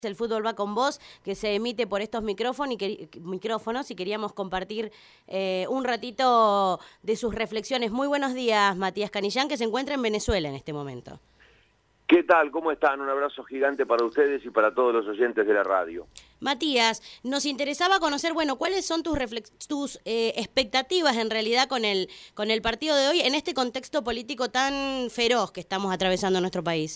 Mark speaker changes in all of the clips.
Speaker 1: El fútbol va con vos, que se emite por estos micrófonos y queríamos compartir un ratito de sus reflexiones. Muy buenos días, Matías Canillán, que se encuentra en Venezuela en este momento.
Speaker 2: ¿Qué tal? ¿Cómo están? Un abrazo gigante para ustedes y para todos los oyentes de la radio.
Speaker 1: Matías, nos interesaba conocer, ¿cuáles son tus expectativas en realidad con el partido de hoy en este contexto político tan feroz que estamos atravesando en nuestro país?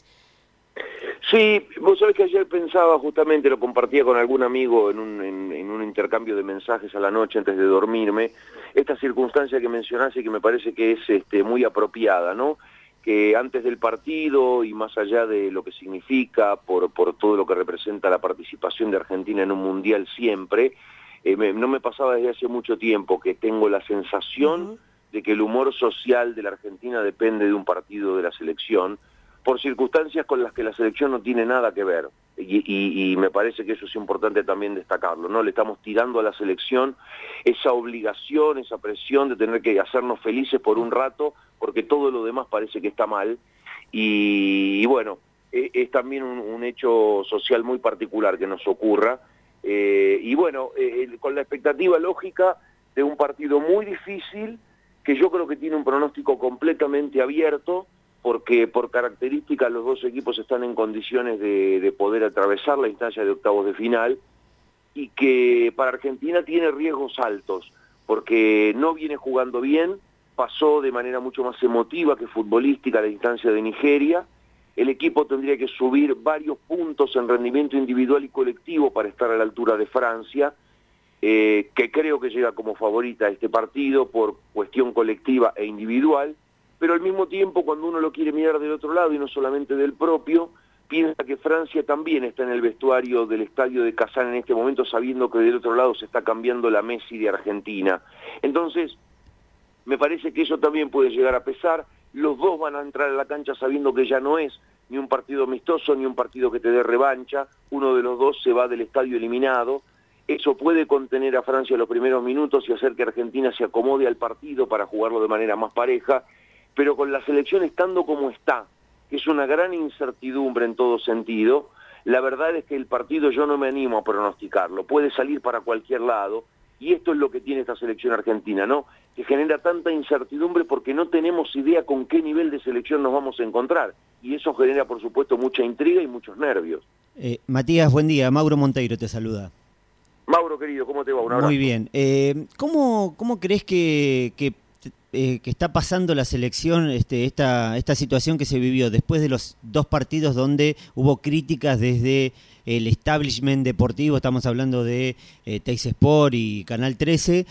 Speaker 2: Sí, vos sabés que ayer pensaba, justamente lo compartía con algún amigo en un intercambio de mensajes a la noche antes de dormirme, esta circunstancia que mencionás y que me parece que es muy apropiada, ¿no? Que antes del partido y más allá de lo que significa por todo lo que representa la participación de Argentina en un mundial siempre, no me pasaba desde hace mucho tiempo que tengo la sensación de que el humor social de la Argentina depende de un partido de la selección, por circunstancias con las que la selección no tiene nada que ver, y me parece que eso es importante también destacarlo, ¿no? Le estamos tirando a la selección esa obligación, esa presión de tener que hacernos felices por un rato, porque todo lo demás parece que está mal, y bueno, es también un hecho social muy particular que nos ocurra, y bueno, con la expectativa lógica de un partido muy difícil, que yo creo que tiene un pronóstico completamente abierto, porque por características los dos equipos están en condiciones de poder atravesar la instancia de octavos de final, y que para Argentina tiene riesgos altos, porque no viene jugando bien, pasó de manera mucho más emotiva que futbolística la instancia de Nigeria, el equipo tendría que subir varios puntos en rendimiento individual y colectivo para estar a la altura de Francia, que creo que llega como favorita a este partido por cuestión colectiva e individual, pero al mismo tiempo cuando uno lo quiere mirar del otro lado y no solamente del propio, piensa que Francia también está en el vestuario del estadio de Kazán en este momento, sabiendo que del otro lado se está cambiando la Messi de Argentina. Entonces, me parece que eso también puede llegar a pesar. Los dos van a entrar a la cancha sabiendo que ya no es ni un partido amistoso ni un partido que te dé revancha, uno de los dos se va del estadio eliminado. Eso puede contener a Francia los primeros minutos y hacer que Argentina se acomode al partido para jugarlo de manera más pareja, pero con la selección estando como está, que es una gran incertidumbre en todo sentido, la verdad es que el partido yo no me animo a pronosticarlo, puede salir para cualquier lado, y esto es lo que tiene esta selección argentina, ¿no? Que genera tanta incertidumbre porque no tenemos idea con qué nivel de selección nos vamos a encontrar, y eso genera, por supuesto, mucha intriga y muchos nervios.
Speaker 3: Matías, buen día, Mauro Monteiro te saluda.
Speaker 2: Mauro, querido, ¿cómo te va? Un abrazo.
Speaker 3: Muy bien. ¿Cómo crees que está pasando la selección esta situación que se vivió después de los dos partidos donde hubo críticas desde el establishment deportivo, estamos hablando de Teis Sport y Canal 13,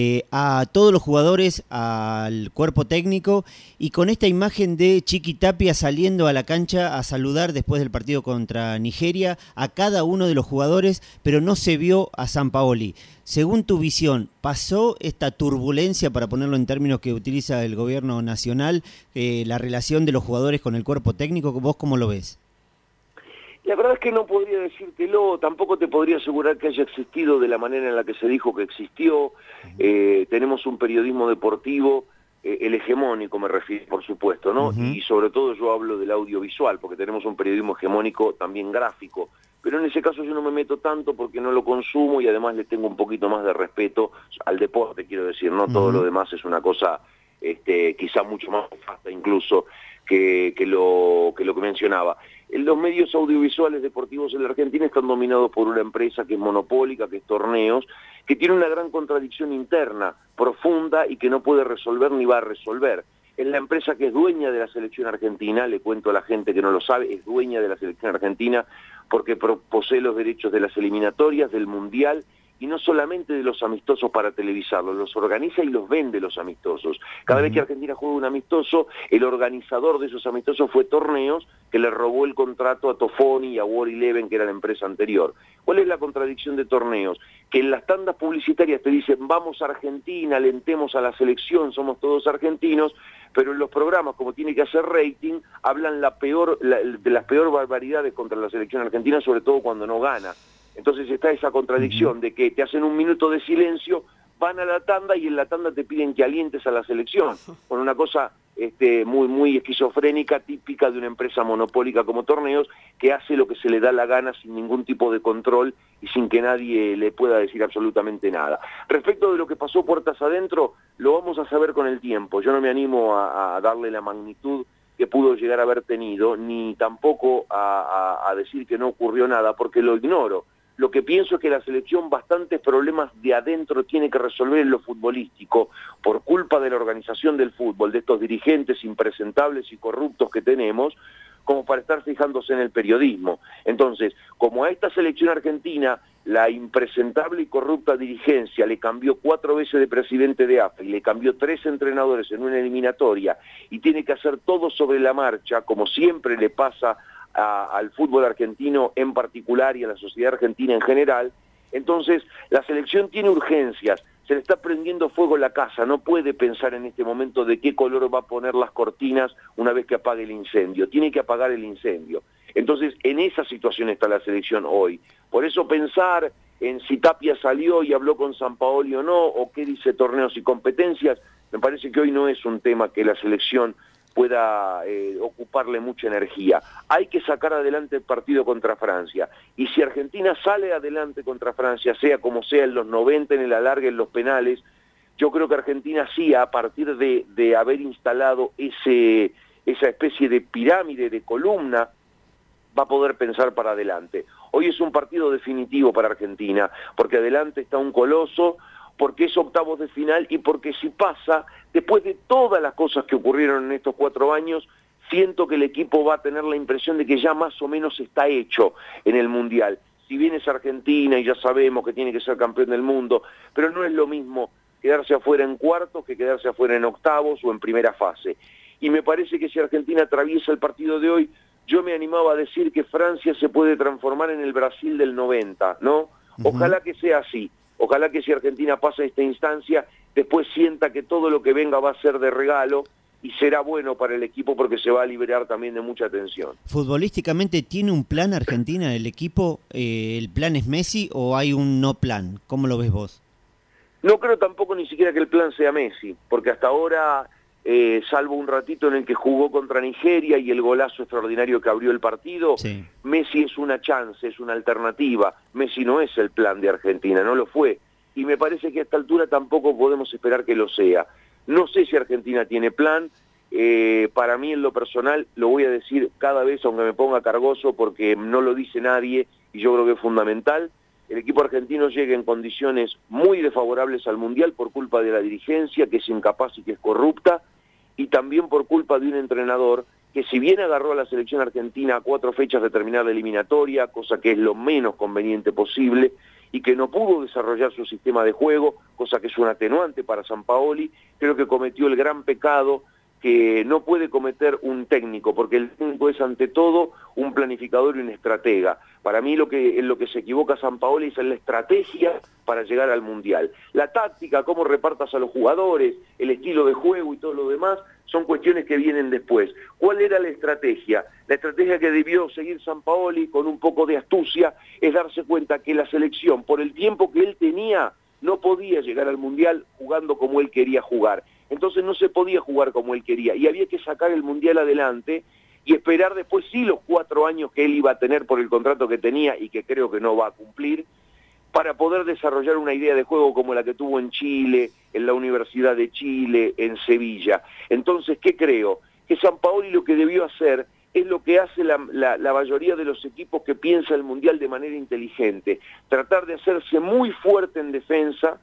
Speaker 3: a todos los jugadores, al cuerpo técnico, y con esta imagen de Chiqui Tapia saliendo a la cancha a saludar después del partido contra Nigeria a cada uno de los jugadores, pero no se vio a Sampaoli? Según tu visión, ¿pasó esta turbulencia, para ponerlo en términos que utiliza el gobierno nacional, la relación de los jugadores con el cuerpo técnico? ¿Vos cómo lo ves?
Speaker 2: La verdad es que no podría decírtelo, tampoco te podría asegurar que haya existido de la manera en la que se dijo que existió. Tenemos un periodismo deportivo, el hegemónico me refiero, por supuesto, ¿no? Y sobre todo yo hablo del audiovisual, porque tenemos un periodismo hegemónico también gráfico, pero en ese caso yo no me meto tanto porque no lo consumo y además le tengo un poquito más de respeto al deporte, quiero decir, ¿no? Todo lo demás es una cosa quizá mucho más vasta incluso que lo que mencionaba. Los medios audiovisuales deportivos en la Argentina están dominados por una empresa que es monopólica, que es Torneos, que tiene una gran contradicción interna, profunda, y que no puede resolver ni va a resolver. Es la empresa que es dueña de la selección argentina, le cuento a la gente que no lo sabe, es dueña de la selección argentina porque posee los derechos de las eliminatorias, del Mundial, y no solamente de los amistosos para televisarlos, los organiza y los vende los amistosos. Cada vez que Argentina juega un amistoso, el organizador de esos amistosos fue Torneos, que le robó el contrato a Tofoni y a War Eleven, que era la empresa anterior. ¿Cuál es la contradicción de Torneos? Que en las tandas publicitarias te dicen, vamos a Argentina, alentemos a la selección, somos todos argentinos, pero en los programas, como tiene que hacer rating, hablan de las peor barbaridades contra la selección argentina, sobre todo cuando no gana. Entonces está esa contradicción de que te hacen un minuto de silencio, van a la tanda y en la tanda te piden que alientes a la selección, con una cosa muy esquizofrénica, típica de una empresa monopólica como Torneos, que hace lo que se le da la gana sin ningún tipo de control y sin que nadie le pueda decir absolutamente nada. Respecto de lo que pasó puertas adentro, lo vamos a saber con el tiempo. Yo no me animo a darle la magnitud que pudo llegar a haber tenido, ni tampoco a decir que no ocurrió nada, porque lo ignoro. Lo que pienso es que la selección bastantes problemas de adentro tiene que resolver en lo futbolístico, por culpa de la organización del fútbol, de estos dirigentes impresentables y corruptos que tenemos, como para estar fijándose en el periodismo. Entonces, como a esta selección argentina, la impresentable y corrupta dirigencia le cambió 4 veces de presidente de AFA y le cambió 3 entrenadores en una eliminatoria, y tiene que hacer todo sobre la marcha, como siempre le pasa al fútbol argentino en particular y a la sociedad argentina en general, entonces la selección tiene urgencias, se le está prendiendo fuego la casa, no puede pensar en este momento de qué color va a poner las cortinas una vez que apague el incendio, tiene que apagar el incendio. Entonces en esa situación está la selección hoy. Por eso pensar en si Tapia salió y habló con Sampaoli o no, o qué dice Torneos y Competencias, me parece que hoy no es un tema que la selección pueda ocuparle mucha energía. Hay que sacar adelante el partido contra Francia, y si Argentina sale adelante contra Francia, sea como sea, en los 90, en el alargue, en los penales, yo creo que Argentina sí, a partir de haber instalado esa especie de pirámide, de columna, va a poder pensar para adelante. Hoy es un partido definitivo para Argentina, porque adelante está un coloso, porque es octavos de final y porque si pasa, después de todas las cosas que ocurrieron en estos 4 años, siento que el equipo va a tener la impresión de que ya más o menos está hecho en el Mundial. Si bien es Argentina y ya sabemos que tiene que ser campeón del mundo, pero no es lo mismo quedarse afuera en cuartos que quedarse afuera en octavos o en primera fase. Y me parece que si Argentina atraviesa el partido de hoy, yo me animaba a decir que Francia se puede transformar en el Brasil del 90, ¿no? Ojalá que sea así. Ojalá que si Argentina pasa esta instancia, después sienta que todo lo que venga va a ser de regalo y será bueno para el equipo porque se va a liberar también de mucha tensión.
Speaker 3: ¿Futbolísticamente tiene un plan Argentina el equipo? ¿El plan es Messi o hay un no plan? ¿Cómo lo ves vos?
Speaker 2: No creo tampoco ni siquiera que el plan sea Messi, porque hasta ahora, salvo un ratito en el que jugó contra Nigeria y el golazo extraordinario que abrió el partido, sí, Messi es una chance, es una alternativa. Messi no es el plan de Argentina, no lo fue. Y me parece que a esta altura tampoco podemos esperar que lo sea. No sé si Argentina tiene plan. Para mí, en lo personal, lo voy a decir cada vez, aunque me ponga cargoso, porque no lo dice nadie y yo creo que es fundamental. El equipo argentino llega en condiciones muy desfavorables al Mundial por culpa de la dirigencia, que es incapaz y que es corrupta, y también por culpa de un entrenador que, si bien agarró a la selección argentina a 4 fechas de terminar la eliminatoria, cosa que es lo menos conveniente posible, y que no pudo desarrollar su sistema de juego, cosa que es un atenuante para Sampaoli, creo que cometió el gran pecado que no puede cometer un técnico, porque el técnico es ante todo un planificador y un estratega. Para mí en lo que se equivoca Sampaoli es en la estrategia para llegar al Mundial. La táctica, cómo repartas a los jugadores, el estilo de juego y todo lo demás, son cuestiones que vienen después. ¿Cuál era la estrategia? La estrategia que debió seguir Sampaoli con un poco de astucia es darse cuenta que la selección, por el tiempo que él tenía, no podía llegar al Mundial jugando como él quería jugar. Entonces no se podía jugar como él quería y había que sacar el Mundial adelante y esperar después sí los 4 años que él iba a tener por el contrato que tenía y que creo que no va a cumplir, para poder desarrollar una idea de juego como la que tuvo en Chile, en la Universidad de Chile, en Sevilla. Entonces, ¿qué creo? Que Sampaoli lo que debió hacer es lo que hace la mayoría de los equipos que piensa el Mundial de manera inteligente, tratar de hacerse muy fuerte en defensa,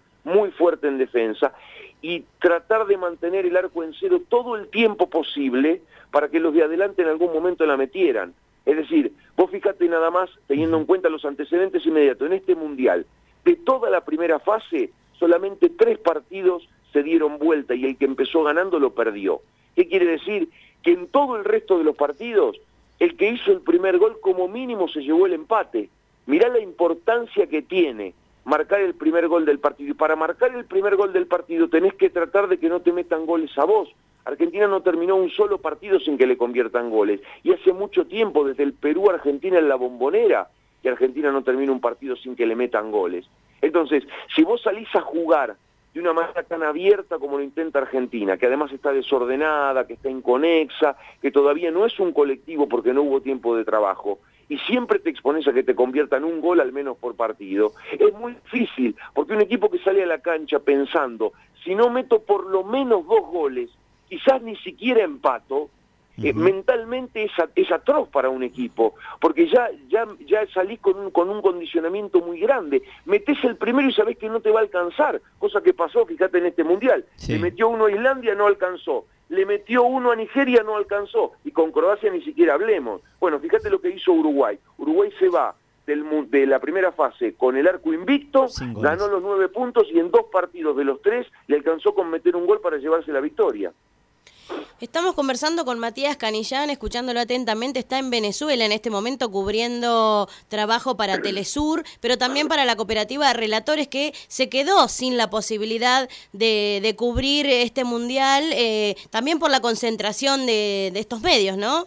Speaker 2: y tratar de mantener el arco en cero todo el tiempo posible para que los de adelante en algún momento la metieran. Es decir, vos fíjate nada más, teniendo en cuenta los antecedentes inmediatos, en este Mundial, de toda la primera fase, solamente 3 partidos se dieron vuelta y el que empezó ganando lo perdió. ¿Qué quiere decir? Que en todo el resto de los partidos, el que hizo el primer gol como mínimo se llevó el empate. Mirá la importancia que tiene marcar el primer gol del partido. Y para marcar el primer gol del partido tenés que tratar de que no te metan goles a vos. Argentina no terminó un solo partido sin que le conviertan goles. Y hace mucho tiempo, desde el Perú-Argentina en la Bombonera, que Argentina no termina un partido sin que le metan goles. Entonces, si vos salís a jugar de una manera tan abierta como lo intenta Argentina, que además está desordenada, que está inconexa, que todavía no es un colectivo porque no hubo tiempo de trabajo, y siempre te expones a que te conviertan un gol al menos por partido. Es muy difícil, porque un equipo que sale a la cancha pensando, si no meto por lo menos 2 goles, quizás ni siquiera empato, mentalmente es atroz para un equipo, porque ya salís con un condicionamiento muy grande. Metés el primero y sabés que no te va a alcanzar, cosa que pasó, fíjate, en este Mundial.
Speaker 3: Sí.
Speaker 2: Le metió uno a Islandia, no alcanzó. Le metió uno a Nigeria, no alcanzó. Y con Croacia ni siquiera hablemos. Bueno, fíjate lo que hizo Uruguay. Uruguay se va de la primera fase con el arco invicto, ganó los 9 puntos y en 2 partidos de los 3 le alcanzó con meter un gol para llevarse la victoria.
Speaker 1: Estamos conversando con Matías Canillán, escuchándolo atentamente. Está en Venezuela en este momento cubriendo trabajo para Telesur, pero también para la cooperativa de relatores, que se quedó sin la posibilidad de cubrir este mundial, también por la concentración de estos medios, ¿no?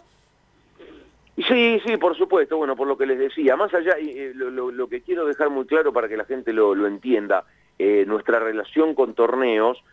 Speaker 2: Sí, por supuesto, bueno, por lo que les decía, más allá, lo que quiero dejar muy claro para que la gente lo entienda, nuestra relación con torneos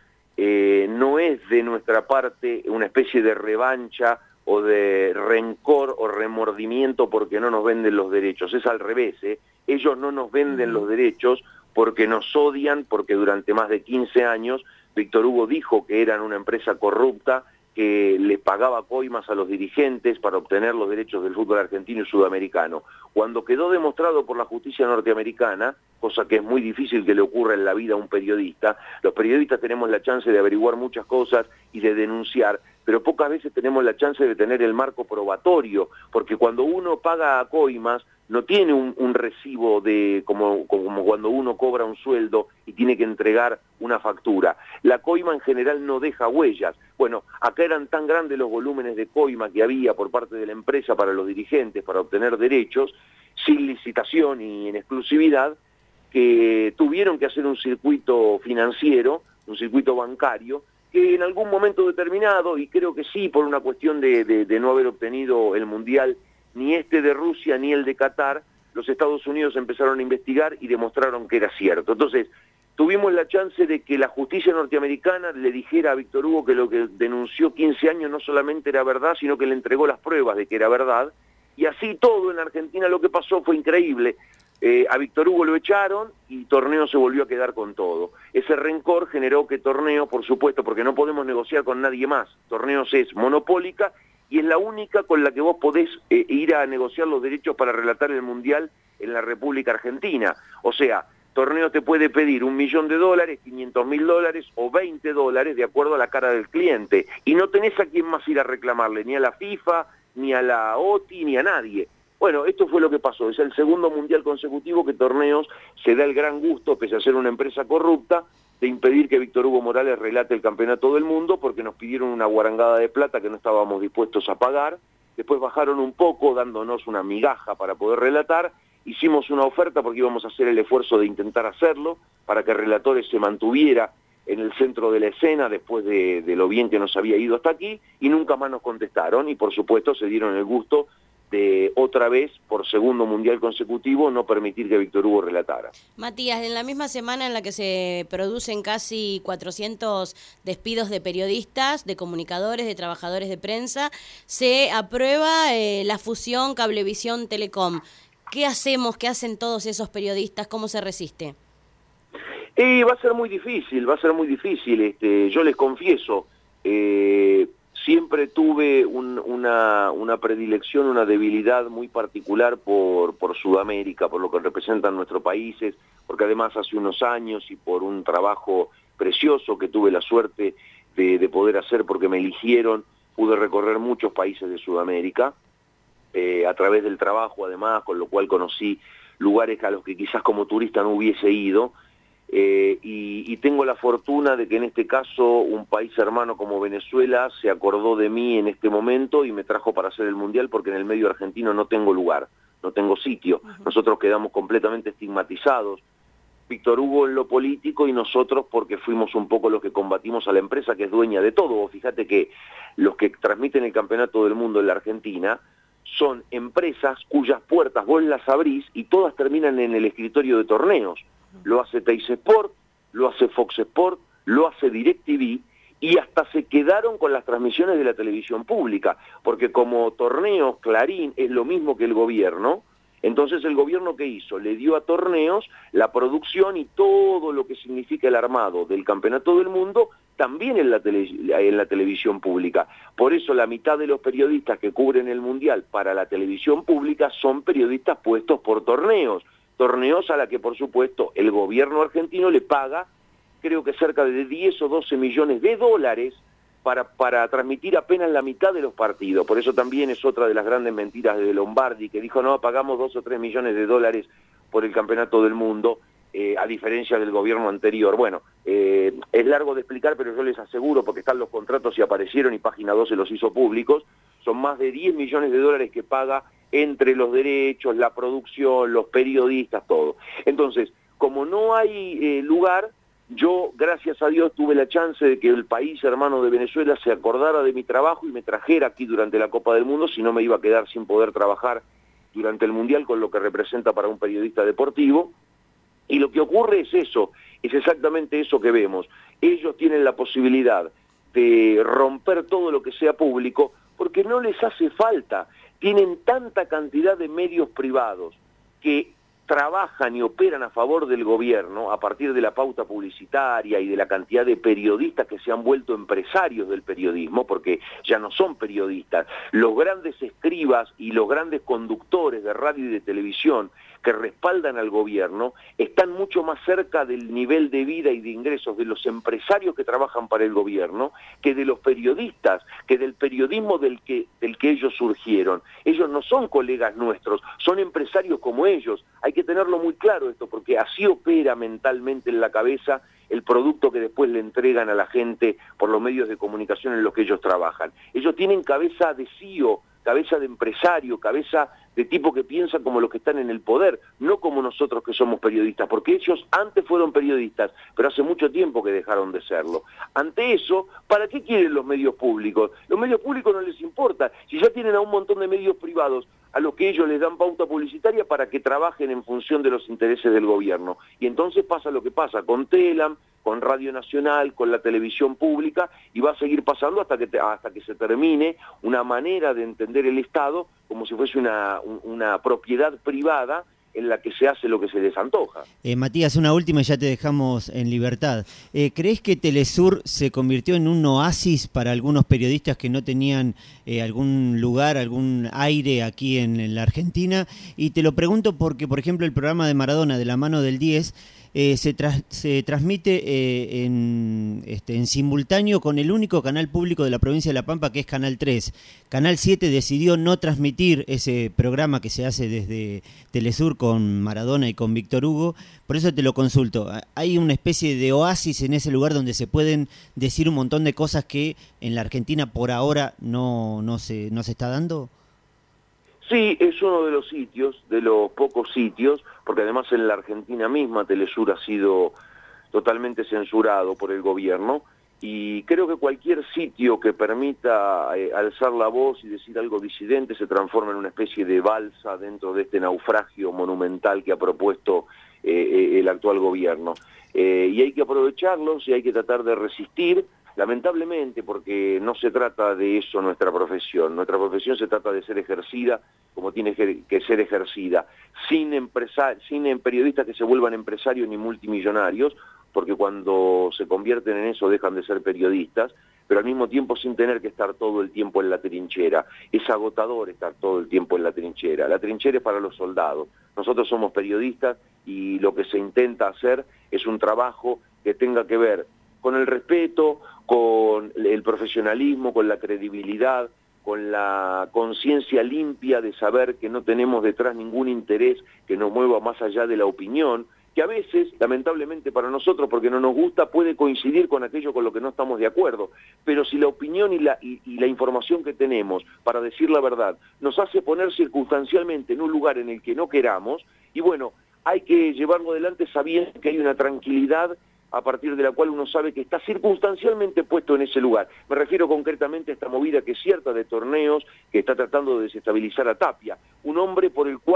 Speaker 2: no es de nuestra parte una especie de revancha o de rencor o remordimiento porque no nos venden los derechos, es al revés, ellos no nos venden los derechos porque nos odian, porque durante más de 15 años Víctor Hugo dijo que eran una empresa corrupta, que le pagaba coimas a los dirigentes para obtener los derechos del fútbol argentino y sudamericano. Cuando quedó demostrado por la justicia norteamericana, cosa que es muy difícil que le ocurra en la vida a un periodista, los periodistas tenemos la chance de averiguar muchas cosas y de denunciar, pero pocas veces tenemos la chance de tener el marco probatorio, porque cuando uno paga coimas, no tiene un recibo como cuando uno cobra un sueldo y tiene que entregar una factura. La coima en general no deja huellas. Bueno, acá eran tan grandes los volúmenes de coima que había por parte de la empresa para los dirigentes, para obtener derechos, sin licitación y en exclusividad, que tuvieron que hacer un circuito financiero, un circuito bancario, que en algún momento determinado, y creo que sí, por una cuestión de no haber obtenido el Mundial, ni este de Rusia ni el de Qatar, los Estados Unidos empezaron a investigar y demostraron que era cierto. Entonces, tuvimos la chance de que la justicia norteamericana le dijera a Víctor Hugo que lo que denunció 15 años no solamente era verdad, sino que le entregó las pruebas de que era verdad, y así todo en Argentina lo que pasó fue increíble. A Víctor Hugo lo echaron y Torneo se volvió a quedar con todo. Ese rencor generó que Torneo, por supuesto, porque no podemos negociar con nadie más, Torneos es monopólica y es la única con la que vos podés ir a negociar los derechos para relatar el Mundial en la República Argentina. O sea, Torneo te puede pedir $1 millón, $500.000 o $20 de acuerdo a la cara del cliente. Y no tenés a quién más ir a reclamarle, ni a la FIFA, ni a la OTI, ni a nadie. Bueno, esto fue lo que pasó. Es el segundo Mundial consecutivo que Torneos se da el gran gusto, pese a ser una empresa corrupta, de impedir que Víctor Hugo Morales relate el campeonato del mundo porque nos pidieron una guarangada de plata que no estábamos dispuestos a pagar. Después bajaron un poco dándonos una migaja para poder relatar. Hicimos una oferta porque íbamos a hacer el esfuerzo de intentar hacerlo para que Relatores se mantuviera en el centro de la escena después de lo bien que nos había ido hasta aquí y nunca más nos contestaron y por supuesto se dieron el gusto de otra vez, por segundo mundial consecutivo, no permitir que Víctor Hugo relatara.
Speaker 1: Matías, en la misma semana en la que se producen casi 400 despidos de periodistas, de comunicadores, de trabajadores de prensa, se aprueba la fusión Cablevisión-Telecom. ¿Qué hacemos? ¿Qué hacen todos esos periodistas? ¿Cómo se resiste?
Speaker 2: Va a ser muy difícil, yo les confieso, siempre tuve una predilección, una debilidad muy particular por Sudamérica, por lo que representan nuestros países, porque además hace unos años y por un trabajo precioso que tuve la suerte de poder hacer porque me eligieron, pude recorrer muchos países de Sudamérica, a través del trabajo además, con lo cual conocí lugares a los que quizás como turista no hubiese ido, y tengo la fortuna de que en este caso un país hermano como Venezuela se acordó de mí en este momento y me trajo para hacer el Mundial porque en el medio argentino no tengo lugar, no tengo sitio. Nosotros quedamos completamente estigmatizados, Víctor Hugo en lo político y nosotros porque fuimos un poco los que combatimos a la empresa que es dueña de todo. Fíjate que los que transmiten el campeonato del mundo en la Argentina son empresas cuyas puertas vos las abrís y todas terminan en el escritorio de Torneos. Lo hace Teis Sport, lo hace Fox Sport, lo hace DirecTV, y hasta se quedaron con las transmisiones de la televisión pública, porque como Torneos, Clarín es lo mismo que el gobierno, entonces el gobierno ¿qué hizo? Le dio a Torneos la producción y todo lo que significa el armado del Campeonato del Mundo también en la televisión pública. Por eso la mitad de los periodistas que cubren el Mundial para la televisión pública son periodistas puestos por Torneos. Torneos a la que por supuesto el gobierno argentino le paga creo que cerca de 10 o 12 millones de dólares para transmitir apenas la mitad de los partidos. Por eso también es otra de las grandes mentiras de Lombardi, que dijo, no, pagamos 2 o 3 millones de dólares por el Campeonato del Mundo, a diferencia del gobierno anterior. Bueno, es largo de explicar, pero yo les aseguro, porque están los contratos y aparecieron y Página 12 los hizo públicos, son más de 10 millones de dólares que paga entre los derechos, la producción, los periodistas, todo. Entonces, como no hay lugar, yo, gracias a Dios, tuve la chance de que el país hermano de Venezuela se acordara de mi trabajo y me trajera aquí durante la Copa del Mundo, si no me iba a quedar sin poder trabajar durante el Mundial con lo que representa para un periodista deportivo. Y lo que ocurre es eso, es exactamente eso que vemos. Ellos tienen la posibilidad de romper todo lo que sea público porque no les hace falta. Tienen tanta cantidad de medios privados que trabajan y operan a favor del gobierno a partir de la pauta publicitaria y de la cantidad de periodistas que se han vuelto empresarios del periodismo, porque ya no son periodistas. Los grandes escribas y los grandes conductores de radio y de televisión que respaldan al gobierno están mucho más cerca del nivel de vida y de ingresos de los empresarios que trabajan para el gobierno que de los periodistas, que del periodismo del que ellos surgieron. Ellos no son colegas nuestros, son empresarios como ellos. Hay que tenerlo muy claro esto, porque así opera mentalmente en la cabeza el producto que después le entregan a la gente por los medios de comunicación en los que ellos trabajan. Ellos tienen cabeza de CEO, cabeza de empresario, cabeza de tipo que piensa como los que están en el poder, no como nosotros que somos periodistas, porque ellos antes fueron periodistas, pero hace mucho tiempo que dejaron de serlo. Ante eso, ¿para qué quieren los medios públicos? Los medios públicos no les importa, si ya tienen a un montón de medios privados a los que ellos les dan pauta publicitaria para que trabajen en función de los intereses del gobierno. Y entonces pasa lo que pasa con Telam, con Radio Nacional, con la televisión pública, y va a seguir pasando hasta que se termine una manera de entender el Estado como si fuese una propiedad privada en la que se hace lo que se les antoja.
Speaker 3: Matías, una última y ya te dejamos en libertad. ¿Crees que Telesur se convirtió en un oasis para algunos periodistas que no tenían algún lugar, algún aire aquí en la Argentina? Y te lo pregunto porque, por ejemplo, el programa de Maradona, De la mano del 10, se transmite en simultáneo con el único canal público de la provincia de La Pampa, que es Canal 3. Canal 7 decidió no transmitir ese programa que se hace desde Telesur con Maradona y con Víctor Hugo. Por eso te lo consulto. ¿Hay una especie de oasis en ese lugar donde se pueden decir un montón de cosas que en la Argentina por ahora no se está dando?
Speaker 2: Sí, es uno de los sitios, de los pocos sitios, porque además en la Argentina misma Telesur ha sido totalmente censurado por el gobierno, y creo que cualquier sitio que permita alzar la voz y decir algo disidente se transforma en una especie de balsa dentro de este naufragio monumental que ha propuesto el actual gobierno. Y hay que aprovecharlos y hay que tratar de resistir, lamentablemente, porque no se trata de eso nuestra profesión. Nuestra profesión se trata de ser ejercida como tiene que ser ejercida, sin periodistas que se vuelvan empresarios ni multimillonarios, porque cuando se convierten en eso dejan de ser periodistas, pero al mismo tiempo sin tener que estar todo el tiempo en la trinchera. Es agotador estar todo el tiempo en la trinchera. La trinchera es para los soldados. Nosotros somos periodistas y lo que se intenta hacer es un trabajo que tenga que ver con el respeto, con el profesionalismo, con la credibilidad, con la conciencia limpia de saber que no tenemos detrás ningún interés que nos mueva más allá de la opinión, que a veces, lamentablemente para nosotros, porque no nos gusta, puede coincidir con aquello con lo que no estamos de acuerdo, pero si la opinión y la información que tenemos para decir la verdad nos hace poner circunstancialmente en un lugar en el que no queramos, y bueno, hay que llevarlo adelante sabiendo que hay una tranquilidad a partir de la cual uno sabe que está circunstancialmente puesto en ese lugar. Me refiero concretamente a esta movida que es cierta de Torneos, que está tratando de desestabilizar a Tapia, un hombre por el cual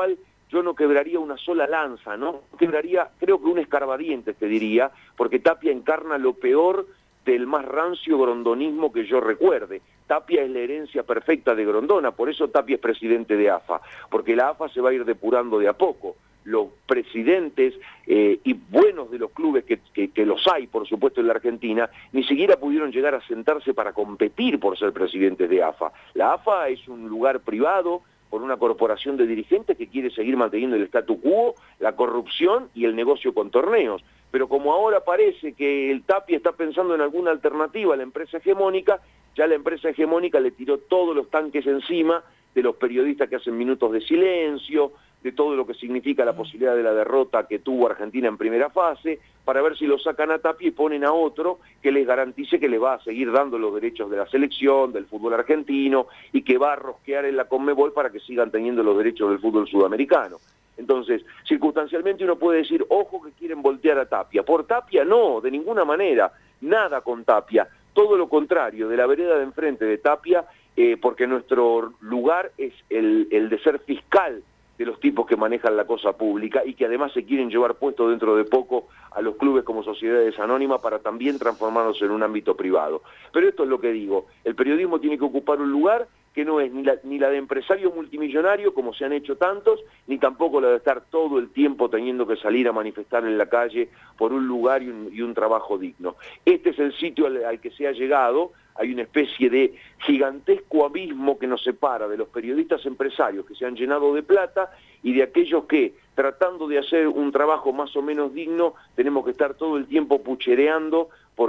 Speaker 2: yo no quebraría una sola lanza, ¿no? Quebraría, creo que un escarbadiente, te diría, porque Tapia encarna lo peor del más rancio grondonismo que yo recuerde. Tapia es la herencia perfecta de Grondona, por eso Tapia es presidente de AFA, porque la AFA se va a ir depurando de a poco. Los presidentes y buenos de los clubes, que los hay, por supuesto, en la Argentina, ni siquiera pudieron llegar a sentarse para competir por ser presidentes de AFA. La AFA es un lugar privado por una corporación de dirigentes que quiere seguir manteniendo el statu quo, la corrupción y el negocio con torneos. Pero como ahora parece que el Tapia está pensando en alguna alternativa a la empresa hegemónica, ya la empresa hegemónica le tiró todos los tanques encima de los periodistas que hacen minutos de silencio, de todo lo que significa la posibilidad de la derrota que tuvo Argentina en primera fase, para ver si lo sacan a Tapia y ponen a otro que les garantice que les va a seguir dando los derechos de la selección, del fútbol argentino, y que va a rosquear en la Conmebol para que sigan teniendo los derechos del fútbol sudamericano. Entonces, circunstancialmente uno puede decir, ojo que quieren voltear a Tapia. Por Tapia no, de ninguna manera, nada con Tapia. Todo lo contrario, de la vereda de enfrente de Tapia, porque nuestro lugar es el de ser fiscal de los tipos que manejan la cosa pública y que además se quieren llevar puesto dentro de poco a los clubes como sociedades anónimas para también transformarlos en un ámbito privado. Pero esto es lo que digo, el periodismo tiene que ocupar un lugar que no es ni la de empresario multimillonario, como se han hecho tantos, ni tampoco la de estar todo el tiempo teniendo que salir a manifestar en la calle por un lugar y un trabajo digno. Este es el sitio al que se ha llegado. Hay una especie de gigantesco abismo que nos separa de los periodistas empresarios que se han llenado de plata y de aquellos que, tratando de hacer un trabajo más o menos digno, tenemos que estar todo el tiempo puchereando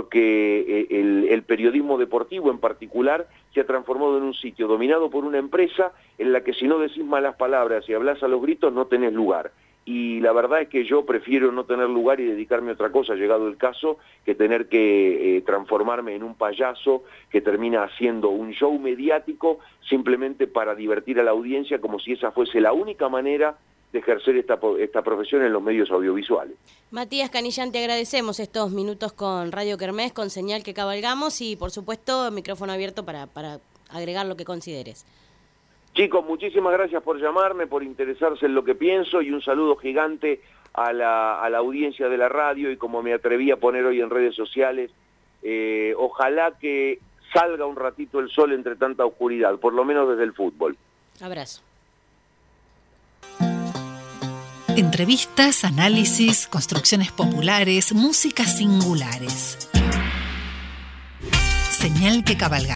Speaker 2: porque el periodismo deportivo en particular se ha transformado en un sitio dominado por una empresa en la que si no decís malas palabras y hablas a los gritos no tenés lugar. Y la verdad es que yo prefiero no tener lugar y dedicarme a otra cosa, llegado el caso, que tener que transformarme en un payaso que termina haciendo un show mediático simplemente para divertir a la audiencia, como si esa fuese la única manera de ejercer esta profesión en los medios audiovisuales.
Speaker 1: Matías Canillán, te agradecemos estos minutos con Radio Kermés, con Señal que Cabalgamos y, por supuesto, micrófono abierto para agregar lo que consideres.
Speaker 2: Chicos, muchísimas gracias por llamarme, por interesarse en lo que pienso y un saludo gigante a la audiencia de la radio y como me atreví a poner hoy en redes sociales, ojalá que salga un ratito el sol entre tanta oscuridad, por lo menos desde el fútbol.
Speaker 1: Abrazo.
Speaker 4: Entrevistas, análisis, construcciones populares, músicas singulares. Señal que cabalga.